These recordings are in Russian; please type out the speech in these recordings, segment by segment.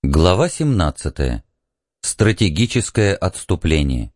Глава 17. Стратегическое отступление.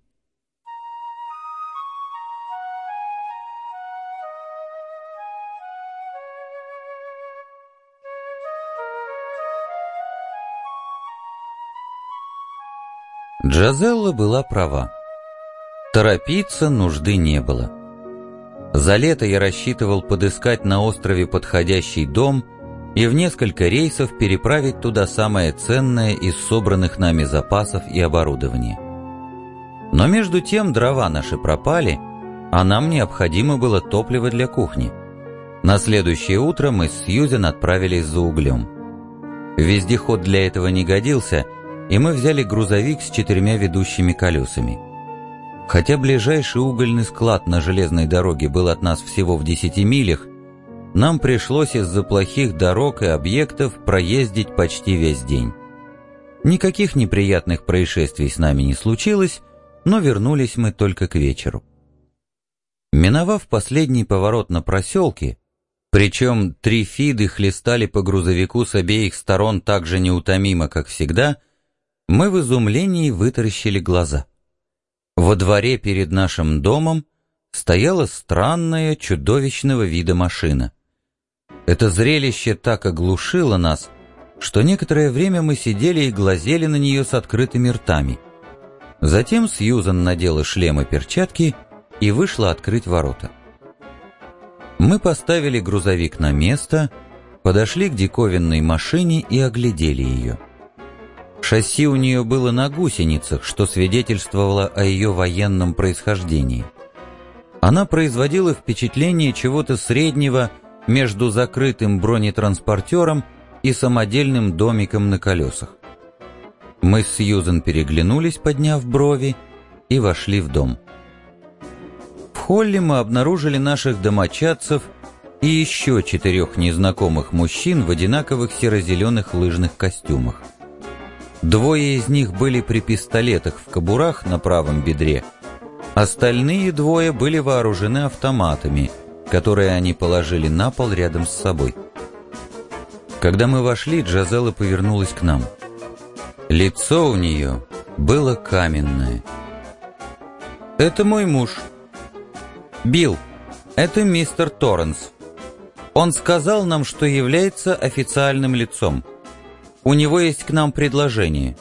Джозелла была права. Торопиться нужды не было. За лето я рассчитывал подыскать на острове подходящий дом и в несколько рейсов переправить туда самое ценное из собранных нами запасов и оборудования. Но между тем дрова наши пропали, а нам необходимо было топливо для кухни. На следующее утро мы с Сьюзен отправились за углем. Вездеход для этого не годился, и мы взяли грузовик с 4 ведущими колесами. Хотя ближайший угольный склад на железной дороге был от нас всего в 10 милях, нам пришлось из-за плохих дорог и объектов проездить почти весь день. Никаких неприятных происшествий с нами не случилось, но вернулись мы только к вечеру. Миновав последний поворот на проселке, причем 3 фиды хлестали по грузовику с обеих сторон так же неутомимо, как всегда, мы в изумлении вытаращили глаза. Во дворе перед нашим домом стояла странная, чудовищного вида машина. Это зрелище так оглушило нас, что некоторое время мы сидели и глазели на нее с открытыми ртами. Затем Сьюзан надела шлем и перчатки и вышла открыть ворота. Мы поставили грузовик на место, подошли к диковинной машине и оглядели ее. Шасси у нее было на гусеницах, что свидетельствовало о ее военном происхождении. Она производила впечатление чего-то среднего между закрытым бронетранспортером и самодельным домиком на колесах. Мы с Сьюзен переглянулись, подняв брови, и вошли в дом. В холле мы обнаружили наших домочадцев и еще 4 незнакомых мужчин в одинаковых серо-зеленых лыжных костюмах. 2 из них были при пистолетах в кобурах на правом бедре, остальные 2 были вооружены автоматами, которые они положили на пол рядом с собой. Когда мы вошли, Джозелла повернулась к нам. Лицо у нее было каменное. «Это мой муж. Билл, это мистер Торренс. Он сказал нам, что является официальным лицом. У него есть к нам предложение».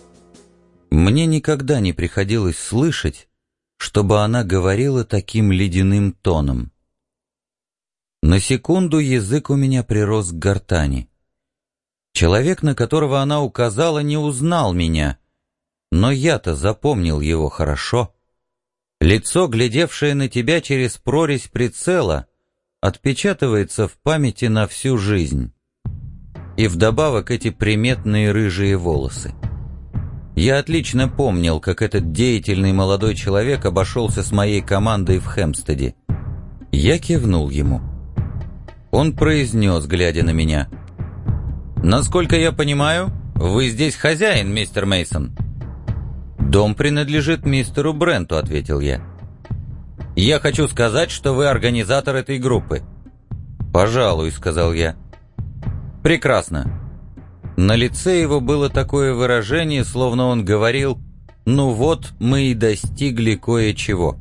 Мне никогда не приходилось слышать, чтобы она говорила таким ледяным тоном. На секунду язык у меня прирос к гортани. Человек, на которого она указала, не узнал меня, но я-то запомнил его хорошо. Лицо, глядевшее на тебя через прорезь прицела, отпечатывается в памяти на всю жизнь. И вдобавок эти приметные рыжие волосы. Я отлично помнил, как этот деятельный молодой человек обошелся с моей командой в Хэмпстеде. Я кивнул ему. Он произнес, глядя на меня: «Насколько я понимаю, вы здесь хозяин, мистер Мейсон». «Дом принадлежит мистеру Бренту», — ответил я. «Я хочу сказать, что вы организатор этой группы». «Пожалуй», — сказал я. «Прекрасно». На лице его было такое выражение, словно он говорил: «Ну вот, мы и достигли кое-чего».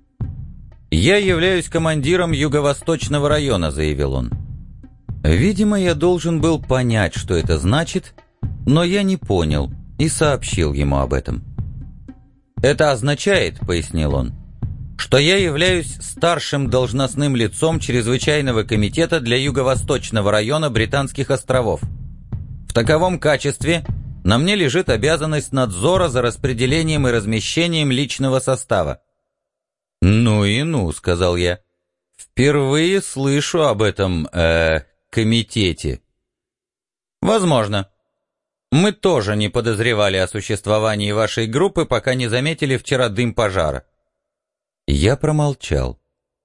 «Я являюсь командиром Юго-Восточного района», — заявил он. Видимо, я должен был понять, что это значит, но я не понял и сообщил ему об этом. «Это означает», — пояснил он, «что я являюсь старшим должностным лицом Чрезвычайного комитета для Юго-Восточного района Британских островов. В таковом качестве на мне лежит обязанность надзора за распределением и размещением личного состава». «Ну и ну», — сказал я. «Впервые слышу об этом, комитете». «Возможно. Мы тоже не подозревали о существовании вашей группы, пока не заметили вчера дым пожара». Я промолчал.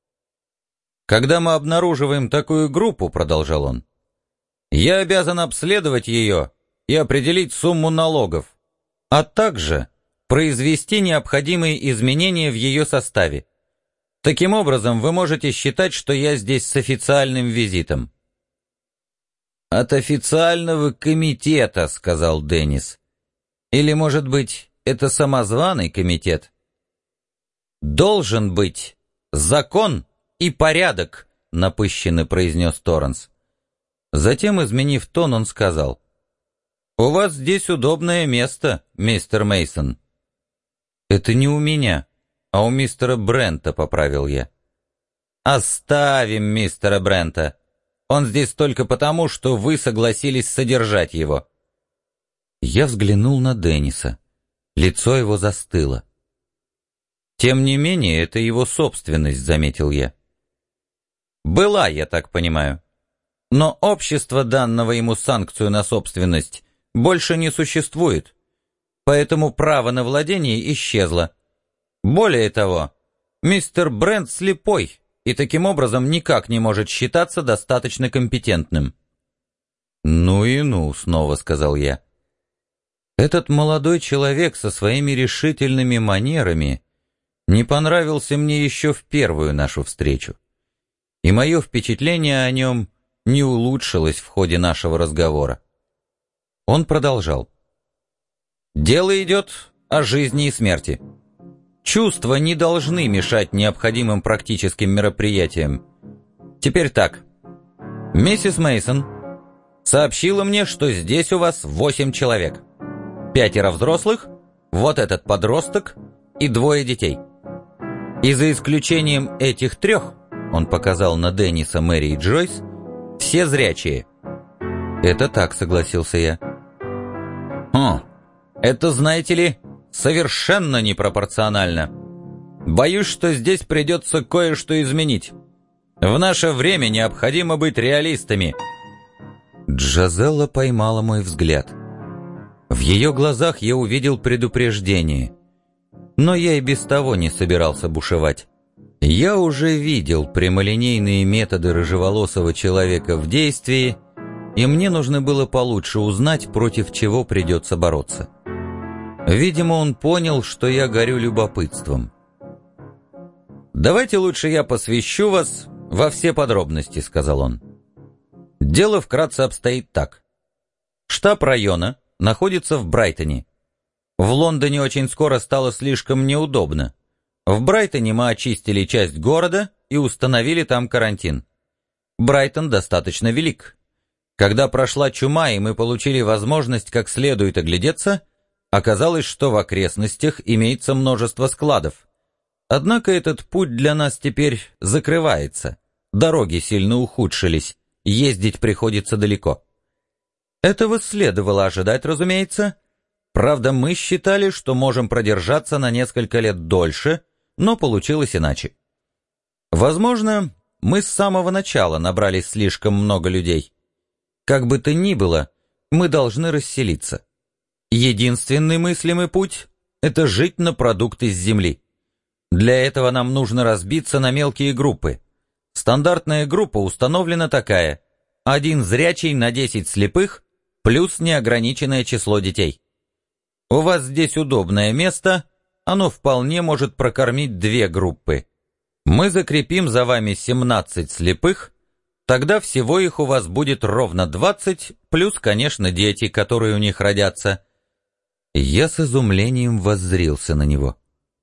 «Когда мы обнаруживаем такую группу, — продолжал он, — я обязан обследовать ее и определить сумму налогов, а также произвести необходимые изменения в ее составе. Таким образом, вы можете считать, что я здесь с официальным визитом». «От официального комитета», — сказал Деннис. «Или, может быть, это самозваный комитет?» «Должен быть закон и порядок», — напыщенно произнес Торренс. Затем, изменив тон, он сказал: «У вас здесь удобное место, мистер Мейсон». «Это не у меня, а у мистера Брента», — поправил я. «Оставим мистера Брента. Он здесь только потому, что вы согласились содержать его». Я взглянул на Денниса. Лицо его застыло. «Тем не менее, это его собственность», — заметил я. «Была, я так понимаю. Но общество, данного ему санкцию на собственность, больше не существует, поэтому право на владение исчезло. Более того, мистер Брент слепой и таким образом никак не может считаться достаточно компетентным». «Ну и ну», — снова сказал я. «Этот молодой человек со своими решительными манерами не понравился мне еще в первую нашу встречу, и мое впечатление о нем не улучшилось в ходе нашего разговора». Он продолжал. «Дело идет о жизни и смерти. Чувства не должны мешать необходимым практическим мероприятиям. Теперь так. Миссис Мейсон сообщила мне, что здесь у вас 8 человек. 5 взрослых, вот этот подросток и 2 детей. И за исключением этих 3, он показал на Денниса, Мэри и Джойс, все зрячие». «Это так», — согласился я. Это, знаете ли, совершенно непропорционально. Боюсь, что здесь придется кое-что изменить. В наше время необходимо быть реалистами». Джазелла поймала мой взгляд. В ее глазах я увидел предупреждение. Но я и без того не собирался бушевать. Я уже видел прямолинейные методы рыжеволосого человека в действии, и мне нужно было получше узнать, против чего придется бороться. Видимо, он понял, что я горю любопытством. «Давайте лучше я посвящу вас во все подробности», — сказал он. «Дело вкратце обстоит так. Штаб района находится в Брайтоне. В Лондоне очень скоро стало слишком неудобно. В Брайтоне мы очистили часть города и установили там карантин. Брайтон достаточно велик. Когда прошла чума и мы получили возможность как следует оглядеться, оказалось, что в окрестностях имеется множество складов. Однако этот путь для нас теперь закрывается. Дороги сильно ухудшились, ездить приходится далеко. Этого следовало ожидать, разумеется. Правда, мы считали, что можем продержаться на несколько лет дольше, но получилось иначе. Возможно, мы с самого начала набрали слишком много людей. Как бы то ни было, мы должны расселиться. Единственный мыслимый путь — это жить на продукты с земли. Для этого нам нужно разбиться на мелкие группы. Стандартная группа установлена такая: 1 зрячий на 10 слепых, плюс неограниченное число детей. У вас здесь удобное место, оно вполне может прокормить 2 группы. Мы закрепим за вами 17 слепых, тогда всего их у вас будет ровно 20, плюс, конечно, дети, которые у них родятся». Я с изумлением воззрился на него.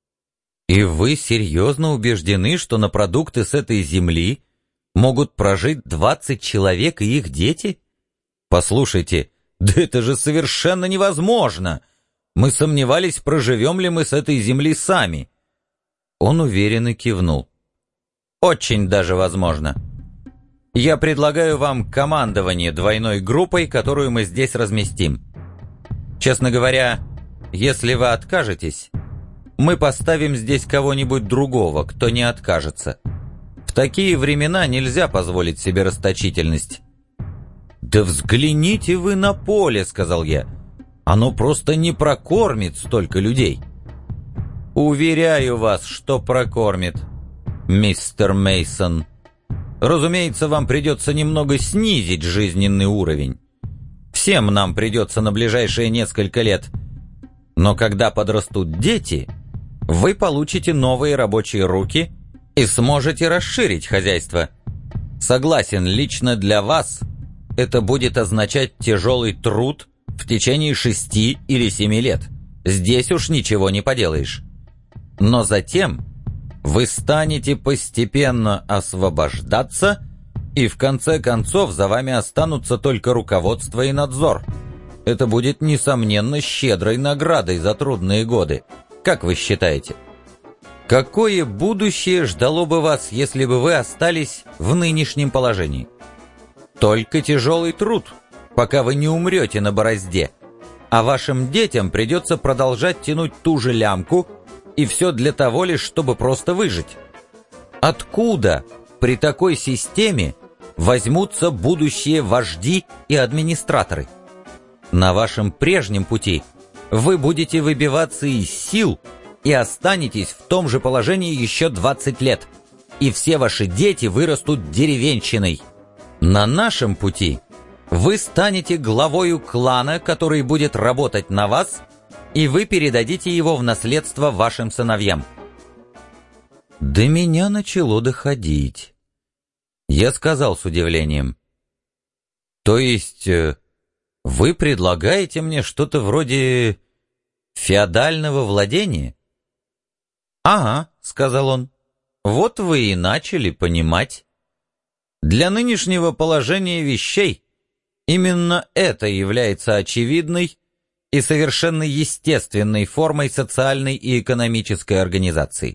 «И вы серьезно убеждены, что на продукты с этой земли могут прожить 20 человек и их дети? Послушайте, да это же совершенно невозможно! Мы сомневались, проживем ли мы с этой земли сами». Он уверенно кивнул. «Очень даже возможно. Я предлагаю вам командование 2 группой, которую мы здесь разместим. Честно говоря, если вы откажетесь, мы поставим здесь кого-нибудь другого, кто не откажется. В такие времена нельзя позволить себе расточительность». «Да взгляните вы на поле», — сказал я. «Оно просто не прокормит столько людей». «Уверяю вас, что прокормит, мистер Мейсон. Разумеется, вам придется немного снизить жизненный уровень. Всем нам придется на ближайшие несколько лет. Но когда подрастут дети, вы получите новые рабочие руки и сможете расширить хозяйство. Согласен, лично для вас это будет означать тяжелый труд в течение 6 или 7 лет. Здесь уж ничего не поделаешь. Но затем вы станете постепенно освобождаться, и в конце концов за вами останутся только руководство и надзор. Это будет, несомненно, щедрой наградой за трудные годы. Как вы считаете? Какое будущее ждало бы вас, если бы вы остались в нынешнем положении? Только тяжелый труд, пока вы не умрете на борозде, а вашим детям придется продолжать тянуть ту же лямку, и все для того лишь, чтобы просто выжить. Откуда при такой системе возьмутся будущие вожди и администраторы? На вашем прежнем пути вы будете выбиваться из сил и останетесь в том же положении еще 20 лет, и все ваши дети вырастут деревенщиной. На нашем пути вы станете главою клана, который будет работать на вас, и вы передадите его в наследство вашим сыновьям. До меня начало доходить. Я сказал с удивлением: то есть вы предлагаете мне что-то вроде феодального владения? «Ага», — сказал он, — «вот вы и начали понимать. Для нынешнего положения вещей именно это является очевидной и совершенно естественной формой социальной и экономической организации».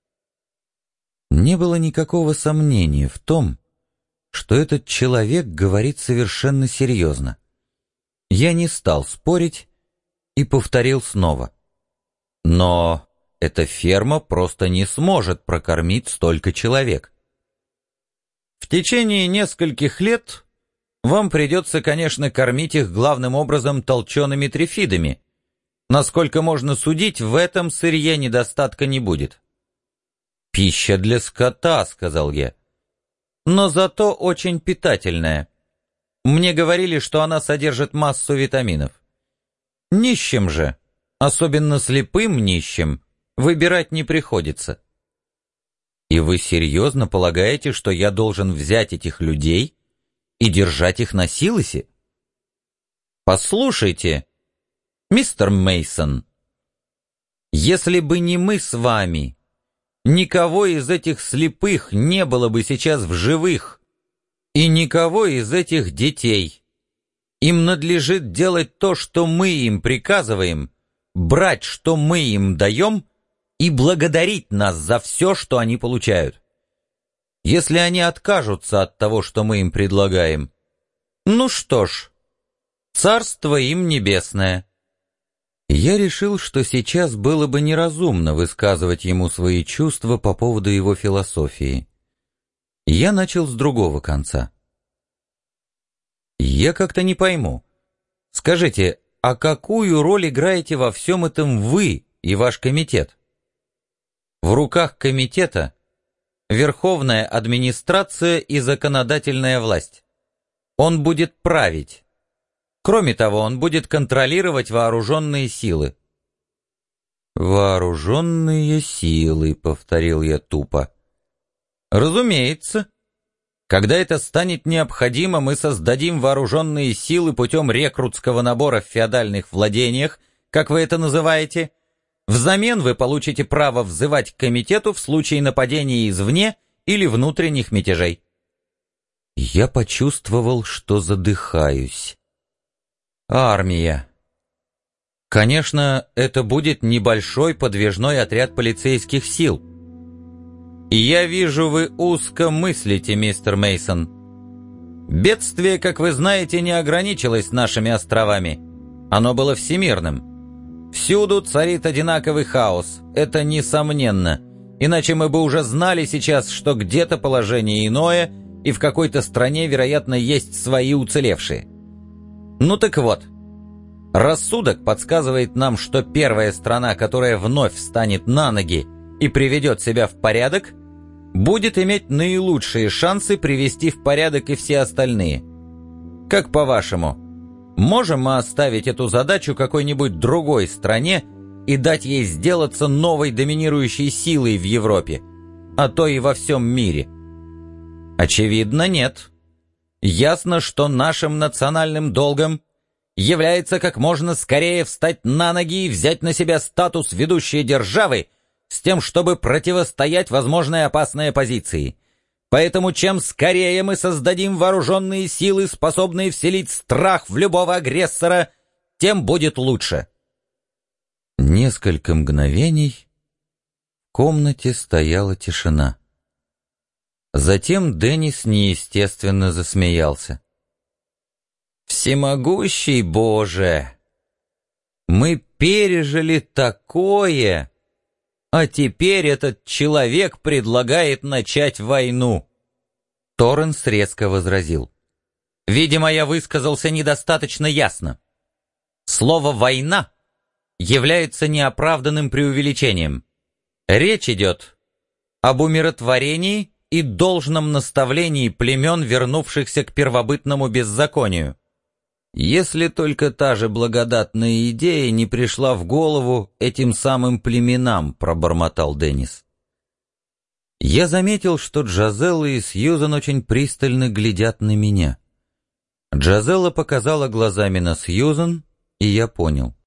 Не было никакого сомнения в том, что этот человек говорит совершенно серьезно. Я не стал спорить и повторил снова. Но эта ферма просто не сможет прокормить столько человек. В течение нескольких лет вам придется, конечно, кормить их главным образом толчеными трифидами. Насколько можно судить, в этом сырье недостатка не будет. «Пища для скота», — сказал я, — «но зато очень питательная. Мне говорили, что она содержит массу витаминов. Нищим же, особенно слепым нищим, выбирать не приходится». «И вы серьезно полагаете, что я должен взять этих людей и держать их на силосе?» «Послушайте, мистер Мейсон, если бы не мы с вами, никого из этих слепых не было бы сейчас в живых, и никого из этих детей. Им надлежит делать то, что мы им приказываем, брать, что мы им даем, и благодарить нас за все, что они получают. Если они откажутся от того, что мы им предлагаем, ну что ж, царство им небесное». Я решил, что сейчас было бы неразумно высказывать ему свои чувства по поводу его философии. Я начал с другого конца. «Я как-то не пойму. Скажите, а какую роль играете во всем этом вы и ваш комитет?» В руках комитета верховная администрация и законодательная власть. Он будет править. Кроме того, он будет контролировать вооруженные силы. «Вооруженные силы», — повторил я тупо. «Разумеется. Когда это станет необходимо, мы создадим вооруженные силы путем рекрутского набора в феодальных владениях, как вы это называете. Взамен вы получите право взывать к комитету в случае нападения извне или внутренних мятежей». Я почувствовал, что задыхаюсь. Армия. Конечно, это будет небольшой подвижной отряд полицейских сил. И я вижу, вы узко мыслите, мистер Мейсон. Бедствие, как вы знаете, не ограничилось нашими островами. Оно было всемирным. Всюду царит одинаковый хаос, это несомненно. Иначе мы бы уже знали сейчас, что где-то положение иное, и в какой-то стране, вероятно, есть свои уцелевшие. Ну так вот, рассудок подсказывает нам, что первая страна, которая вновь встанет на ноги и приведет себя в порядок, будет иметь наилучшие шансы привести в порядок и все остальные. Как по-вашему, можем мы оставить эту задачу какой-нибудь другой стране и дать ей сделаться новой доминирующей силой в Европе, а то и во всем мире? Очевидно, нет. Ясно, что нашим национальным долгом является как можно скорее встать на ноги и взять на себя статус ведущей державы с тем, чтобы противостоять возможной опасной оппозиции. Поэтому чем скорее мы создадим вооруженные силы, способные вселить страх в любого агрессора, тем будет лучше. Несколько мгновений в комнате стояла тишина. Затем Деннис неестественно засмеялся. «Всемогущий Боже! Мы пережили такое, а теперь этот человек предлагает начать войну!» Торренс резко возразил. «Видимо, я высказался недостаточно ясно. Слово «война» является неоправданным преувеличением. Речь идет об умиротворении и должном наставлении племен, вернувшихся к первобытному беззаконию. Если только та же благодатная идея не пришла в голову этим самым племенам», — пробормотал Деннис. Я заметил, что Джазелла и Сьюзан очень пристально глядят на меня. Джазелла показала глазами на Сьюзан, и я понял.